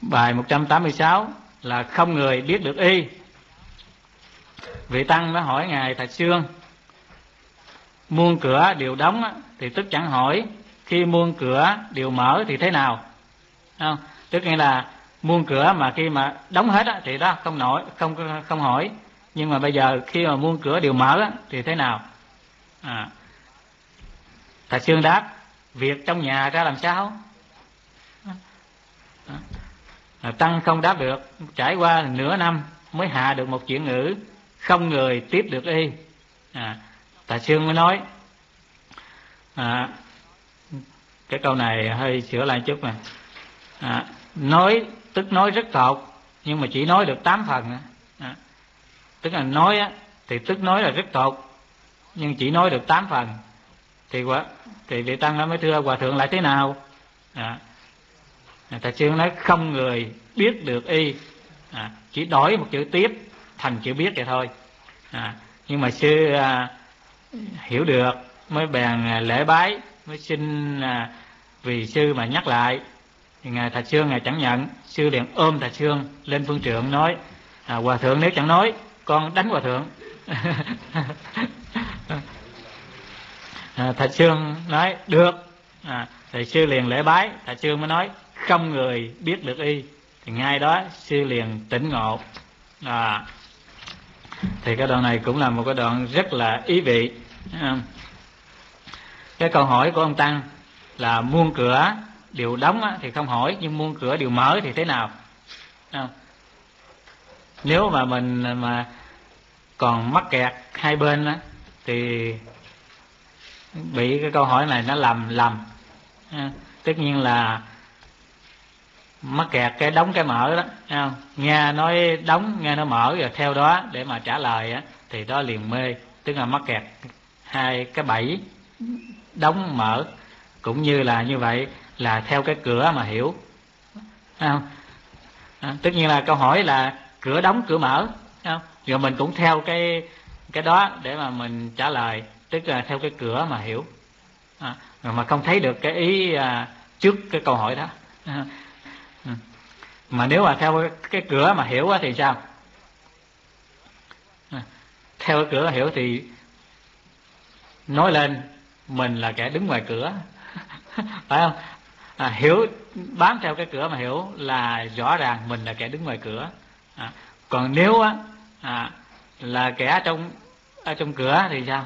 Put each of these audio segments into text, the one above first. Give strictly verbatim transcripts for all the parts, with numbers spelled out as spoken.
Bài một trăm tám mươi sáu là không người biết được y. Vị tăng mới hỏi ngài Thạch Sương, muôn cửa đều đóng thì tức chẳng hỏi, khi muôn cửa đều mở thì thế nào? Không? Tức nghĩa là muôn cửa mà khi mà đóng hết thì đó không nổi, không không hỏi. Nhưng mà bây giờ khi mà muôn cửa đều mở thì thế nào? À. Thạch Sương đáp, việc trong nhà ra làm sao? À, tăng không đáp được, trải qua nửa năm mới hạ được một chuyển ngữ, không người tiếp được y. À, Thạch Sương mới nói, à, cái câu này hơi sửa lại chút nè. À, nói tức nói rất tột, nhưng mà chỉ nói được tám phần. À, tức là nói á, thì tức nói là rất tột, nhưng chỉ nói được tám phần. Thì quá, thì vị tăng nó mới thưa hòa thượng lại thế nào? À, Thạch Sương nói không người biết được y. À, chỉ đổi một chữ tiếp thành chữ biết vậy thôi. À, nhưng mà sư à, hiểu được mới bèn à, lễ bái, mới xin à, vì sư mà nhắc lại. Thì ngài Thạch Sương ngài chẳng nhận. Sư liền ôm Thạch Sương lên phương trượng nói, à, hòa thượng nếu chẳng nói con đánh hòa thượng. À, Thạch Sương nói được. À, thì sư liền lễ bái. Thạch Sương mới nói không người biết được y. Thì ngay đó sư liền tỉnh ngộ. À, thì cái đoạn này cũng là một cái đoạn rất là ý vị. À, cái câu hỏi của ông tăng là muôn cửa đều đóng á, thì không hỏi, nhưng muôn cửa đều mở thì thế nào? À, nếu mà mình mà còn mắc kẹt hai bên á, thì bị cái câu hỏi này nó lầm lầm. À, tất nhiên là mắc kẹt cái đóng cái mở đó, không? Nghe nói đóng, nghe nó mở rồi theo đó để mà trả lời á, thì đó liền mê, tức là mắc kẹt hai cái bẫy đóng mở, cũng như là như vậy là theo cái cửa mà hiểu, không? À, tất nhiên là câu hỏi là cửa đóng cửa mở, không? Rồi mình cũng theo cái cái đó để mà mình trả lời, tức là theo cái cửa mà hiểu. À, rồi mà không thấy được cái ý à, trước cái câu hỏi đó. À, mà nếu mà theo cái cửa mà hiểu thì sao? À, theo cái cửa hiểu thì nói lên mình là kẻ đứng ngoài cửa. Phải không? À, hiểu bám theo cái cửa mà hiểu là rõ ràng mình là kẻ đứng ngoài cửa. À, còn nếu á à, là kẻ trong ở trong cửa thì sao?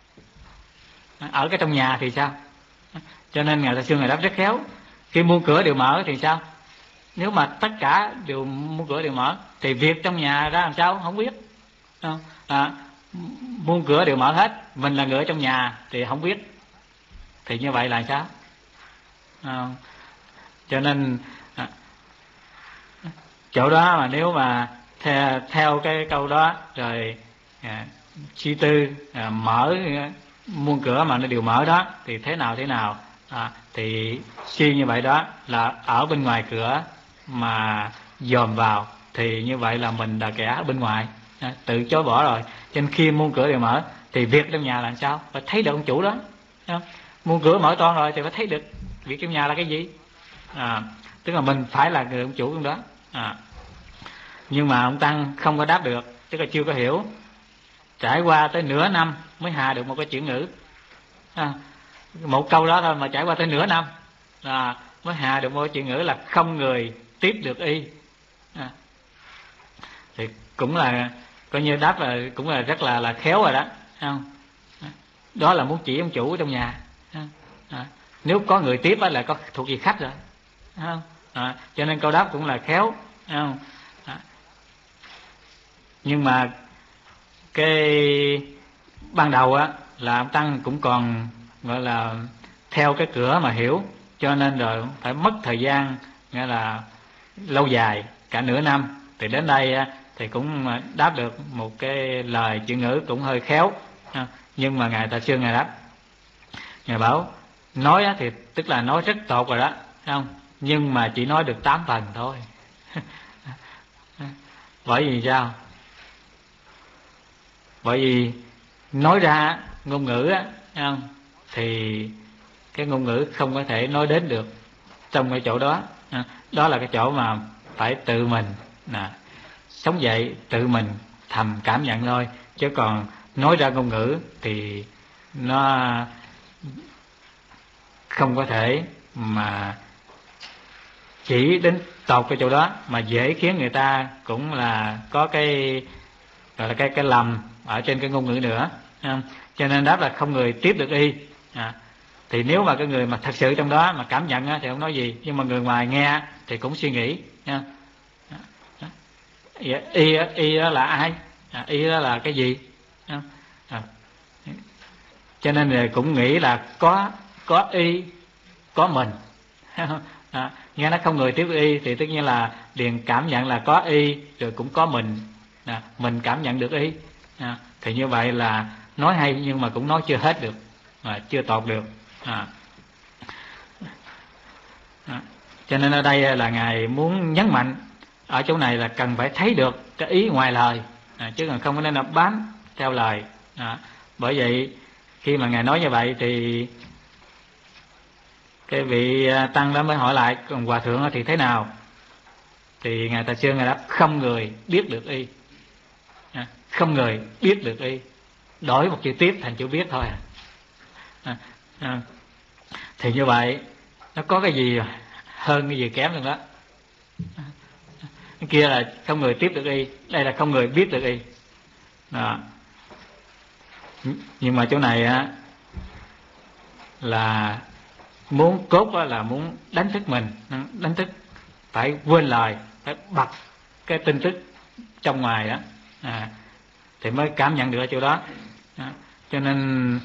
Ở cái trong nhà thì sao? Cho nên ngài Thạch Sương ngài đáp rất khéo. Khi muôn cửa đều mở thì sao? Nếu mà tất cả đều muôn cửa đều mở thì việc trong nhà ra làm sao không biết. Không? À, muôn cửa đều mở hết, mình là người ở trong nhà thì không biết, thì như vậy là sao? À, cho nên à, chỗ đó mà nếu mà theo, theo cái câu đó rồi à, suy tư à, mở muôn cửa mà nó đều mở đó thì thế nào thế nào? À, thì suy như vậy đó là ở bên ngoài cửa mà dòm vào thì như vậy là mình là kẻ ở bên ngoài, à, tự chối bỏ rồi. Cho nên khi muôn cửa đều mở thì việc trong nhà làm sao? Phải thấy được ông chủ đó. Không? Muôn cửa mở toan rồi thì phải thấy được việc trong nhà là cái gì. À, tức là mình phải là người ông chủ trong đó. À, nhưng mà ông tăng không có đáp được, tức là chưa có hiểu. Trải qua tới nửa năm mới hạ được một cái chuyển ngữ. À, một câu đó thôi mà trải qua tới nửa năm là mới hạ được một cái chuyển ngữ là không người tiếp được y. À, thì cũng là coi như đáp là cũng là rất là là khéo rồi đó, không? Đó là muốn chỉ ông chủ trong nhà. À, nếu có người tiếp là có thuộc về khách rồi, không? À, cho nên câu đáp cũng là khéo, không? À, nhưng mà cái ban đầu á là ông tăng cũng còn gọi là theo cái cửa mà hiểu, cho nên rồi phải mất thời gian nghĩa là lâu dài cả nửa năm thì đến đây thì cũng đáp được một cái lời chữ ngữ cũng hơi khéo. Nhưng mà ngài Thạch Sương ngài đáp, ngài bảo nói thì tức là nói rất tốt rồi đó, không? Nhưng mà chỉ nói được tám phần thôi. Bởi vì sao? Bởi vì nói ra ngôn ngữ á, không? Thì cái ngôn ngữ không có thể nói đến được trong cái chỗ đó. Đó là cái chỗ mà phải tự mình à, sống dậy, tự mình thầm cảm nhận thôi, chứ còn nói ra ngôn ngữ thì nó không có thể mà chỉ đến tột cái chỗ đó, mà dễ khiến người ta cũng là có cái gọi là cái cái lầm ở trên cái ngôn ngữ nữa. Cho nên đáp là không người tiếp được y. À, thì nếu mà cái người mà thật sự trong đó mà cảm nhận á, thì không nói gì, nhưng mà người ngoài nghe thì cũng suy nghĩ nha. Y, y đó là ai? À, y đó là cái gì? À, cho nên là cũng nghĩ là có có y, có mình. À, nghe nó không người tiếp y thì tất nhiên là liền cảm nhận là có y, rồi cũng có mình. À, mình cảm nhận được y. À, thì như vậy là nói hay nhưng mà cũng nói chưa hết được, à, chưa tột được. À. À, cho nên ở đây là Ngài muốn nhấn mạnh ở chỗ này là cần phải thấy được cái ý ngoài lời, à, chứ còn không có nên là bám theo lời. À, bởi vậy khi mà Ngài nói như vậy thì cái vị tăng đó mới hỏi lại, còn hòa thượng thì thế nào? Thì Ngài Tà Sư Ngài đáp không người biết được y. À, không người biết được y, đổi một chữ tiếp thành chữ biết thôi. À, à, thì như vậy nó có cái gì hơn cái gì kém luôn đó. Cái kia là không người tiếp được y, đây là không người biết được y. Đó. Nhưng mà chỗ này á là muốn cốt á, là muốn đánh thức mình, đánh thức phải quên lời, phải bật cái tin tức trong ngoài đó, à, thì mới cảm nhận được ở chỗ đó. Đó. Cho nên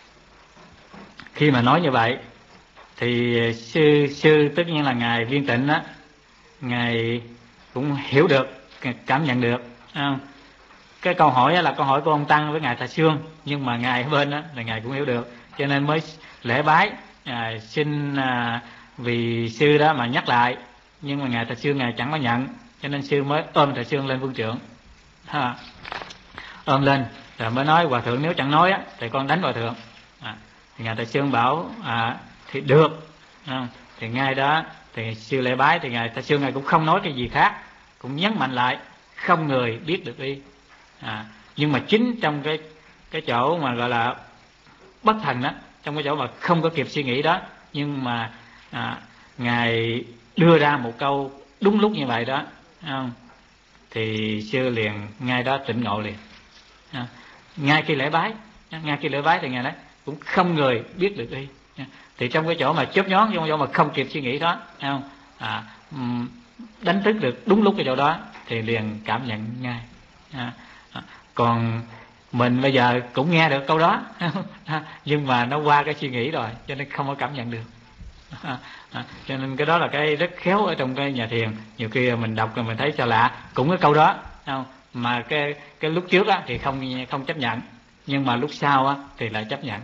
khi mà nói như vậy thì sư sư tất nhiên là ngài Viên Tịnh á, ngài cũng hiểu được, cảm nhận được. À, cái câu hỏi là câu hỏi của ông Tăng với ngài Thà Sương, nhưng mà ngài ở bên đó là ngài cũng hiểu được, cho nên mới lễ bái, à, xin à, vì sư đó mà nhắc lại. Nhưng mà ngài Thà Sương ngài chẳng có nhận, cho nên sư mới ôm Thà Sương lên vương trưởng, ha, ôm lên rồi mới nói hòa thượng nếu chẳng nói á thì con đánh hòa thượng. À, thì ngài Thà Sương bảo à, thì được. À, thì ngay đó thì sư lễ bái, thì ngài Thà Sương ngài cũng không nói cái gì khác, cũng nhấn mạnh lại không người biết được y. À, nhưng mà chính trong cái cái chỗ mà gọi là bất thành đó, trong cái chỗ mà không có kịp suy nghĩ đó, nhưng mà à, ngài đưa ra một câu đúng lúc như vậy đó, không? Thì sư liền ngay đó tỉnh ngộ liền. À, ngay khi lễ bái, ngay khi lễ bái thì ngài nói cũng không người biết được y. Thì trong cái chỗ mà chớp nhón, trong cái chỗ mà không kịp suy nghĩ đó, không? À, đánh thức được đúng lúc cái chỗ đó thì liền cảm nhận ngay. À, à, còn mình bây giờ cũng nghe được câu đó nhưng mà nó qua cái suy nghĩ rồi cho nên không có cảm nhận được. À, à, cho nên cái đó là cái rất khéo ở trong cái nhà thiền. Nhiều khi mình đọc rồi mình thấy sao lạ, cũng cái câu đó không? Mà cái cái lúc trước á, thì không không chấp nhận, nhưng mà lúc sau á, thì lại chấp nhận.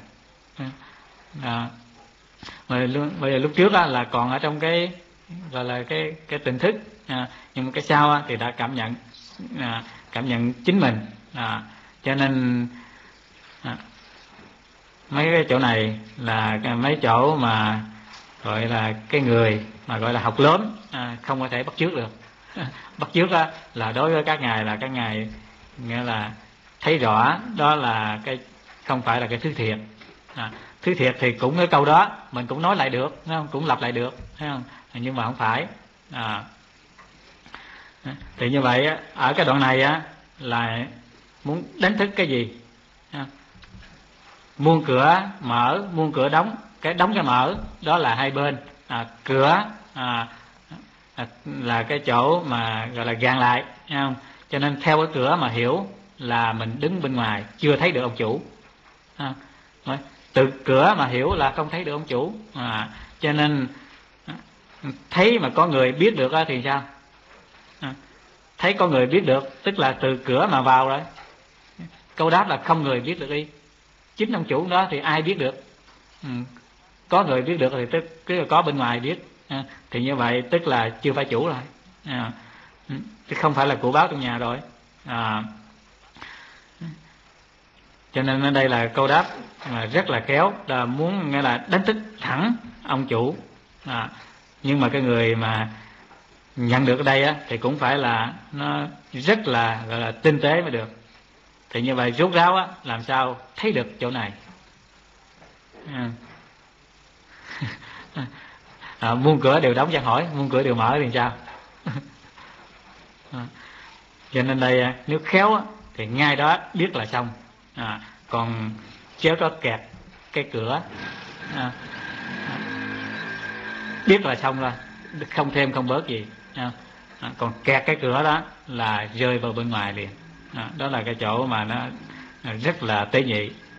À, bây giờ lúc trước á, là còn ở trong cái gọi là cái cái tỉnh thức, à, nhưng mà cái sau á, thì đã cảm nhận, à, cảm nhận chính mình. À, cho nên à, mấy cái chỗ này là mấy chỗ mà gọi là cái người mà gọi là học lớn, à, không có thể bắt chước được. Bắt chước á, là đối với các ngài là các ngài nghĩa là thấy rõ đó là cái không phải là cái thứ thiệt. À, thứ thiệt thì cũng cái câu đó mình cũng nói lại được, không? Cũng lặp lại được, thấy không? Nhưng mà không phải. À, thì như vậy á, ở cái đoạn này á là muốn đánh thức cái gì? À, muôn cửa mở, muôn cửa đóng. Cái đóng cái mở đó là hai bên. À, cửa à, à, là cái chỗ mà gọi là gàn lại, không? Cho nên theo cái cửa mà hiểu là mình đứng bên ngoài chưa thấy được ông chủ. À, từ cửa mà hiểu là không thấy được ông chủ. À, cho nên thấy mà có người biết được thì sao? À, thấy có người biết được tức là từ cửa mà vào rồi. Câu đáp là không người biết được đi. Chính ông chủ đó thì ai biết được? Ừ. Có người biết được thì tức, tức là có bên ngoài biết. À, thì như vậy tức là chưa phải chủ rồi. À, chứ không phải là của báo trong nhà rồi. À, cho nên ở đây là câu đáp mà rất là khéo, là muốn nghĩa là đánh thức thẳng ông chủ. À, nhưng mà cái người mà nhận được ở đây á, thì cũng phải là nó rất là gọi là tinh tế mới được. Thì như vậy rút ráo á, làm sao thấy được chỗ này. À. À, muôn cửa đều đóng, chẳng hỏi muôn cửa đều mở thì sao. À. Cho nên đây nếu khéo á, thì ngay đó biết là xong. À, còn chéo đó kẹt cái cửa, à, biết là xong rồi, không thêm không bớt gì. À, còn kẹt cái cửa đó là rơi vào bên ngoài liền. À, đó là cái chỗ mà nó rất là tế nhị.